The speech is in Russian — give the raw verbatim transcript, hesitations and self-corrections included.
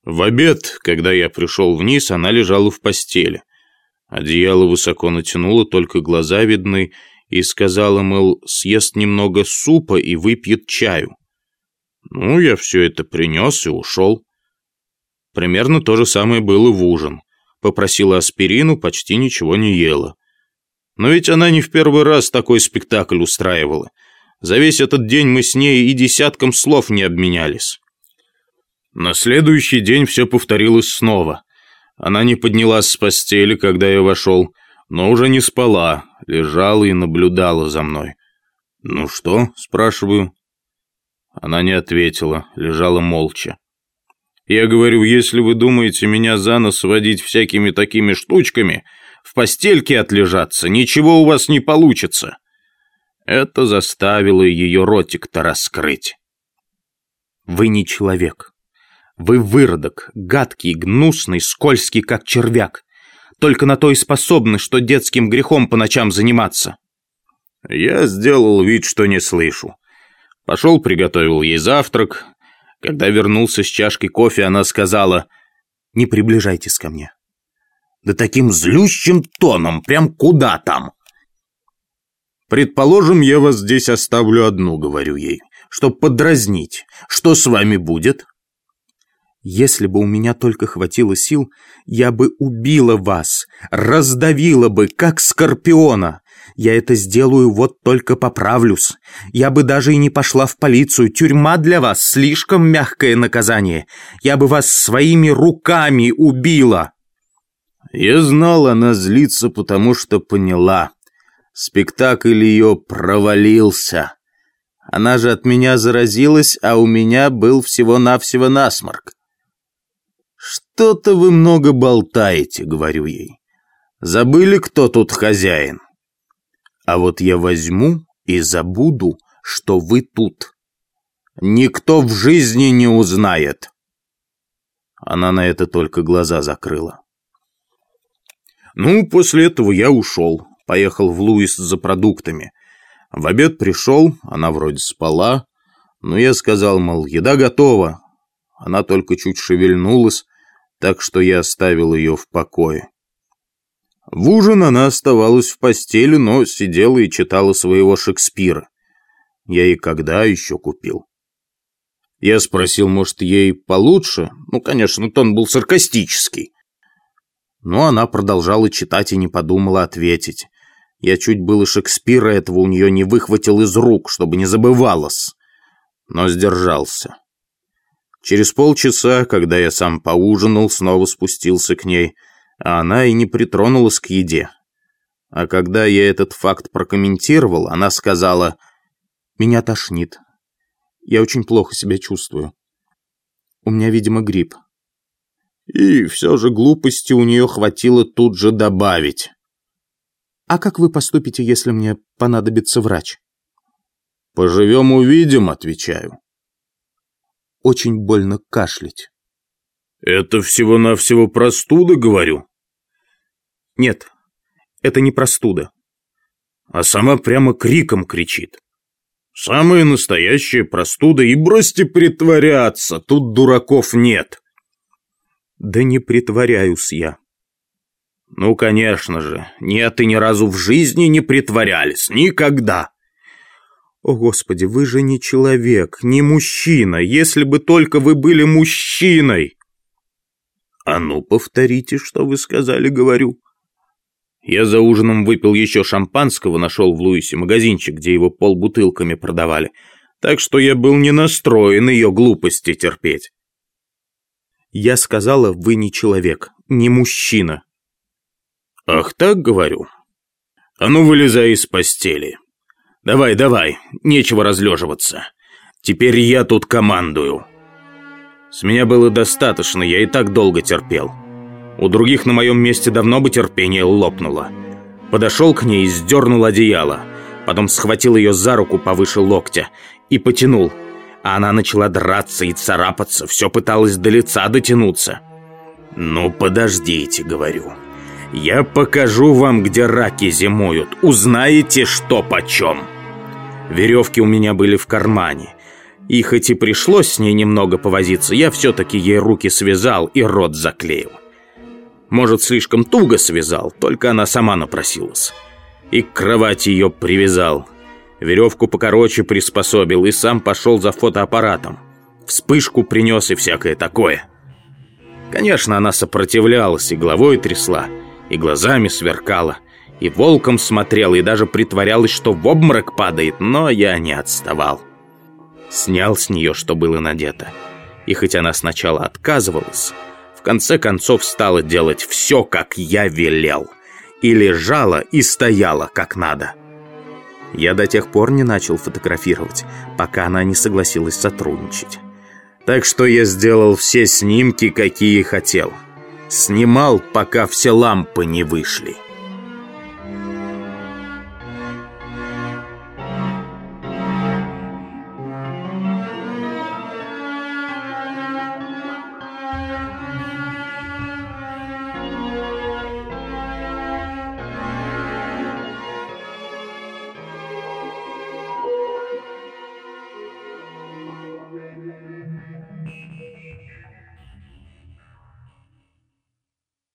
В обед, когда я пришел вниз, она лежала в постели. Одеяло высоко натянуло, только глаза видны, и сказала, мол, съест немного супа и выпьет чаю. Ну, я все это принес и ушел. Примерно то же самое было в ужин. Попросила аспирину, почти ничего не ела. Но ведь она не в первый раз такой спектакль устраивала. За весь этот день мы с ней и десятком слов не обменялись. На следующий день все повторилось снова. Она не поднялась с постели, когда я вошел, но уже не спала, лежала и наблюдала за мной. «Ну что?» – спрашиваю. Она не ответила, лежала молча. Я говорю, если вы думаете меня за нос водить всякими такими штучками, в постельке отлежаться, ничего у вас не получится. Это заставило ее ротик-то раскрыть. Вы не человек. Вы выродок, гадкий, гнусный, скользкий, как червяк. Только на то и способны, что детским грехом по ночам заниматься. Я сделал вид, что не слышу. Пошел, приготовил ей завтрак. Когда вернулся с чашкой кофе, она сказала: «Не приближайтесь ко мне». Да таким злющим тоном, прям куда там. «Предположим, я вас здесь оставлю одну», — говорю ей, чтоб подразнить. «Что с вами будет?» «Если бы у меня только хватило сил, я бы убила вас, раздавила бы, как скорпиона. Я это сделаю, вот только поправлюсь. Я бы даже и не пошла в полицию. Тюрьма для вас слишком мягкое наказание. Я бы вас своими руками убила». Я знал, она злится, потому что поняла. Спектакль ее провалился. Она же от меня заразилась, а у меня был всего-навсего насморк. «Что-то вы много болтаете», — говорю ей. «Забыли, кто тут хозяин? А вот я возьму и забуду, что вы тут. Никто в жизни не узнает». Она на это только глаза закрыла. Ну, после этого я ушел. Поехал в Луис за продуктами. В обед пришел, она вроде спала. Но я сказал, мол, еда готова. Она только чуть шевельнулась, так что я оставил ее в покое. В ужин она оставалась в постели, но сидела и читала своего Шекспира. Я и когда еще купил. Я спросил, может, ей получше? Ну, конечно, тон был саркастический. Но она продолжала читать и не подумала ответить. Я чуть было Шекспира этого у нее не выхватил из рук, чтобы не забывалась. Но сдержался. Через полчаса, когда я сам поужинал, снова спустился к ней, а она и не притронулась к еде. А когда я этот факт прокомментировал, она сказала: «Меня тошнит. Я очень плохо себя чувствую. У меня, видимо, грипп». И все же глупости у нее хватило тут же добавить: «А как вы поступите, если мне понадобится врач?» «Поживем, увидим», — отвечаю. Очень больно кашлять. «Это всего-навсего простуда, говорю?» «Нет, это не простуда». А сама прямо криком кричит: «Самая настоящая простуда, и бросьте притворяться, тут дураков нет». Да не притворяюсь я. Ну, конечно же, нет, и ни разу в жизни не притворялись, никогда. О, Господи, вы же не человек, не мужчина, если бы только вы были мужчиной. А ну, повторите, что вы сказали, говорю. Я за ужином выпил еще шампанского, нашел в Луисе магазинчик, где его полбутылками продавали, так что я был не настроен ее глупости терпеть. Я сказала, вы не человек, не мужчина. Ах так, говорю? А ну, вылезай из постели. Давай, давай, нечего разлеживаться. Теперь я тут командую. С меня было достаточно, я и так долго терпел. У других на моем месте давно бы терпение лопнуло. Подошел к ней и сдернул одеяло. Потом схватил ее за руку повыше локтя и потянул. А она начала драться и царапаться, все пыталась до лица дотянуться. «Ну, подождите», — говорю. «Я покажу вам, где раки зимуют. Узнаете, что почем». Веревки у меня были в кармане. И хоть и пришлось с ней немного повозиться, я все-таки ей руки связал и рот заклеил. Может, слишком туго связал, только она сама напросилась. И к кровати ее привязал. Веревку покороче приспособил и сам пошел за фотоаппаратом. Вспышку принес и всякое такое. Конечно, она сопротивлялась, и головой трясла, и глазами сверкала, и волком смотрела, и даже притворялась, что в обморок падает, но я не отставал. Снял с нее, что было надето. И хоть она сначала отказывалась, в конце концов стала делать все, как я велел. И лежала, и стояла, как надо. Я до тех пор не начал фотографировать, пока она не согласилась сотрудничать. Так что я сделал все снимки, какие хотел. Снимал, пока все лампы не вышли.